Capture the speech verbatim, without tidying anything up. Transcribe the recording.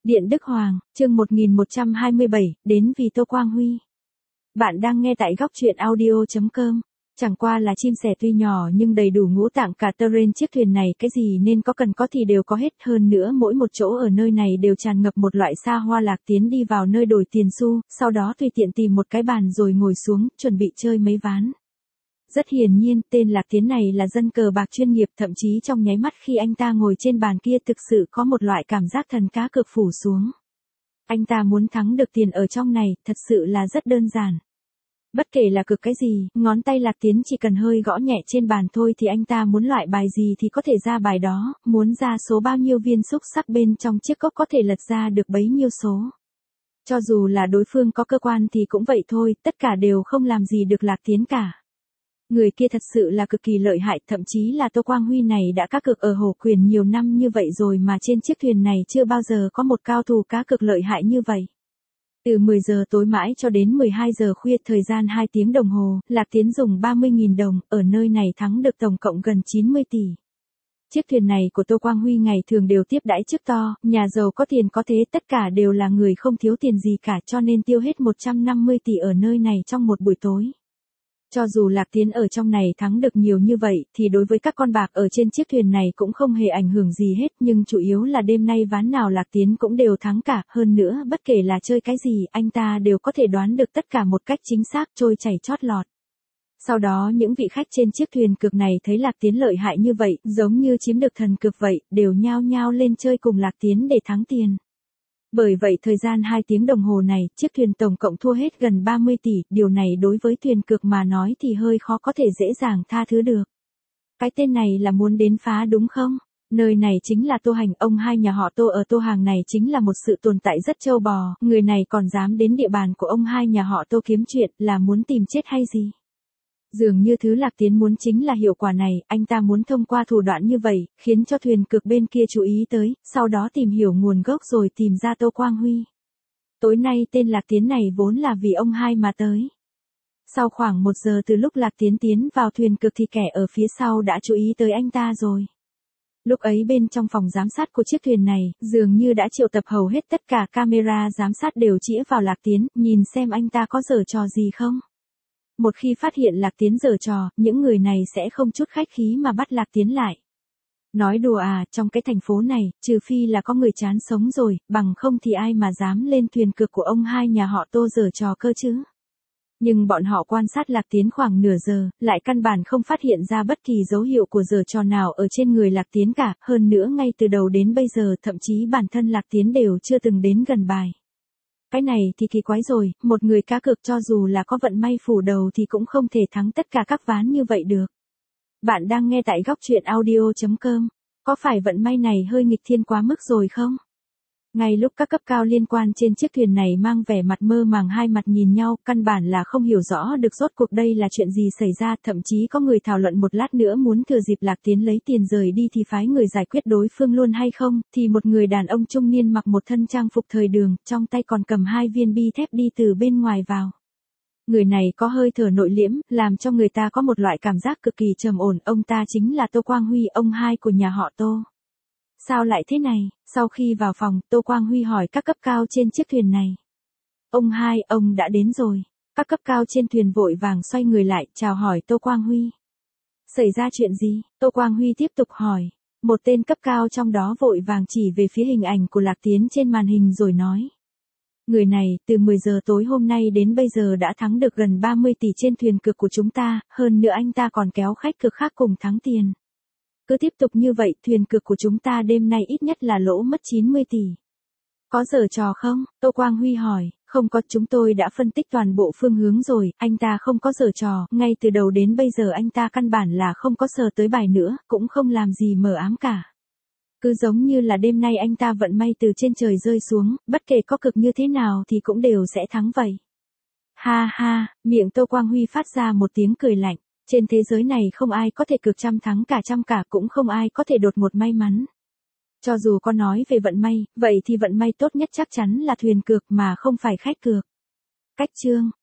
Điện Đức Hoàng, chương một nghìn một trăm hai mươi bảy, đến vì Tô Quang Huy. Bạn đang nghe tại góc truyện audio chấm com. Chẳng qua là chim sẻ tuy nhỏ nhưng đầy đủ ngũ tạng cả tơ rên, chiếc thuyền này cái gì nên có cần có thì đều có hết, hơn nữa mỗi một chỗ ở nơi này đều tràn ngập một loại xa hoa. Lạc Tiến đi vào nơi đổi tiền xu, sau đó tùy tiện tìm một cái bàn rồi ngồi xuống, chuẩn bị chơi mấy ván. Rất hiển nhiên, tên Lạc Tiến này là dân cờ bạc chuyên nghiệp, thậm chí trong nháy mắt khi anh ta ngồi trên bàn kia thực sự có một loại cảm giác thần cá cược phủ xuống. Anh ta muốn thắng được tiền ở trong này, thật sự là rất đơn giản. Bất kể là cực cái gì, ngón tay Lạc Tiến chỉ cần hơi gõ nhẹ trên bàn thôi thì anh ta muốn loại bài gì thì có thể ra bài đó, muốn ra số bao nhiêu viên xúc xắc bên trong chiếc cốc có thể lật ra được bấy nhiêu số. Cho dù là đối phương có cơ quan thì cũng vậy thôi, tất cả đều không làm gì được Lạc Tiến cả. Người kia thật sự là cực kỳ lợi hại, thậm chí là Tô Quang Huy này đã cá cược ở Hồ Quyền nhiều năm như vậy rồi mà trên chiếc thuyền này chưa bao giờ có một cao thủ cá cược lợi hại như vậy. Từ mười giờ tối mãi cho đến mười hai giờ khuya, thời gian hai tiếng đồng hồ, Lạc Tiến dùng ba mươi nghìn đồng, ở nơi này thắng được tổng cộng gần chín mươi tỷ. Chiếc thuyền này của Tô Quang Huy ngày thường đều tiếp đãi chức to, nhà giàu có tiền có thế, tất cả đều là người không thiếu tiền gì cả, cho nên tiêu hết một trăm năm mươi tỷ ở nơi này trong một buổi tối. Cho dù Lạc Tiến ở trong này thắng được nhiều như vậy, thì đối với các con bạc ở trên chiếc thuyền này cũng không hề ảnh hưởng gì hết, nhưng chủ yếu là đêm nay ván nào Lạc Tiến cũng đều thắng cả, hơn nữa bất kể là chơi cái gì, anh ta đều có thể đoán được tất cả một cách chính xác, trôi chảy chót lọt. Sau đó những vị khách trên chiếc thuyền cược này thấy Lạc Tiến lợi hại như vậy, giống như chiếm được thần cược vậy, đều nhao nhao lên chơi cùng Lạc Tiến để thắng tiền. Bởi vậy thời gian hai tiếng đồng hồ này, chiếc thuyền tổng cộng thua hết gần ba mươi tỷ, điều này đối với thuyền cược mà nói thì hơi khó có thể dễ dàng tha thứ được. Cái tên này là muốn đến phá đúng không? Nơi này chính là Tô Hành, ông hai nhà họ Tô ở Tô Hàng này chính là một sự tồn tại rất trâu bò, người này còn dám đến địa bàn của ông hai nhà họ Tô kiếm chuyện, là muốn tìm chết hay gì? Dường như thứ Lạc Tiến muốn chính là hiệu quả này, anh ta muốn thông qua thủ đoạn như vậy, khiến cho thuyền cược bên kia chú ý tới, sau đó tìm hiểu nguồn gốc rồi tìm ra Tô Quang Huy. Tối nay tên Lạc Tiến này vốn là vì ông hai mà tới. Sau khoảng một giờ từ lúc Lạc Tiến tiến vào thuyền cược thì kẻ ở phía sau đã chú ý tới anh ta rồi. Lúc ấy bên trong phòng giám sát của chiếc thuyền này, dường như đã triệu tập hầu hết tất cả camera giám sát đều chĩa vào Lạc Tiến, nhìn xem anh ta có giở trò gì không. Một khi phát hiện Lạc Tiến giở trò, những người này sẽ không chút khách khí mà bắt Lạc Tiến lại. Nói đùa à, trong cái thành phố này, trừ phi là có người chán sống rồi, bằng không thì ai mà dám lên thuyền cược của ông hai nhà họ Tô giở trò cơ chứ. Nhưng bọn họ quan sát Lạc Tiến khoảng nửa giờ, lại căn bản không phát hiện ra bất kỳ dấu hiệu của giở trò nào ở trên người Lạc Tiến cả, hơn nữa ngay từ đầu đến bây giờ thậm chí bản thân Lạc Tiến đều chưa từng đến gần bài. Cái này thì kỳ quái rồi, một người cá cược cho dù là có vận may phủ đầu thì cũng không thể thắng tất cả các ván như vậy được. Bạn đang nghe tại góc truyện audio chấm com, có phải vận may này hơi nghịch thiên quá mức rồi không? Ngay lúc các cấp cao liên quan trên chiếc thuyền này mang vẻ mặt mơ màng, hai mặt nhìn nhau, căn bản là không hiểu rõ được rốt cuộc đây là chuyện gì xảy ra, thậm chí có người thảo luận một lát nữa muốn thừa dịp Lạc Tiến lấy tiền rời đi thì phái người giải quyết đối phương luôn hay không, thì một người đàn ông trung niên mặc một thân trang phục thời đường, trong tay còn cầm hai viên bi thép đi từ bên ngoài vào. Người này có hơi thở nội liễm, làm cho người ta có một loại cảm giác cực kỳ trầm ổn, ông ta chính là Tô Quang Huy, ông hai của nhà họ Tô. Sao lại thế này? Sau khi vào phòng, Tô Quang Huy hỏi các cấp cao trên chiếc thuyền này. Ông hai, ông đã đến rồi. Các cấp cao trên thuyền vội vàng xoay người lại, chào hỏi Tô Quang Huy. Xảy ra chuyện gì? Tô Quang Huy tiếp tục hỏi. Một tên cấp cao trong đó vội vàng chỉ về phía hình ảnh của Lạc Tiến trên màn hình rồi nói. Người này, từ mười giờ tối hôm nay đến bây giờ đã thắng được gần ba mươi tỷ trên thuyền cược của chúng ta, hơn nữa anh ta còn kéo khách cược khác cùng thắng tiền. Cứ tiếp tục như vậy, thuyền cược của chúng ta đêm nay ít nhất là lỗ mất chín mươi tỷ. Có giở trò không? Tô Quang Huy hỏi. Không có, chúng tôi đã phân tích toàn bộ phương hướng rồi, anh ta không có giở trò, ngay từ đầu đến bây giờ anh ta căn bản là không có sờ tới bài nữa, cũng không làm gì mờ ám cả. Cứ giống như là đêm nay anh ta vận may từ trên trời rơi xuống, bất kể có cực như thế nào thì cũng đều sẽ thắng vậy. Ha ha, miệng Tô Quang Huy phát ra một tiếng cười lạnh. Trên thế giới này không ai có thể cược trăm thắng cả trăm cả, cũng không ai có thể đột ngột may mắn. Cho dù có nói về vận may, vậy thì vận may tốt nhất chắc chắn là thuyền cược mà không phải khách cược. Cách chương,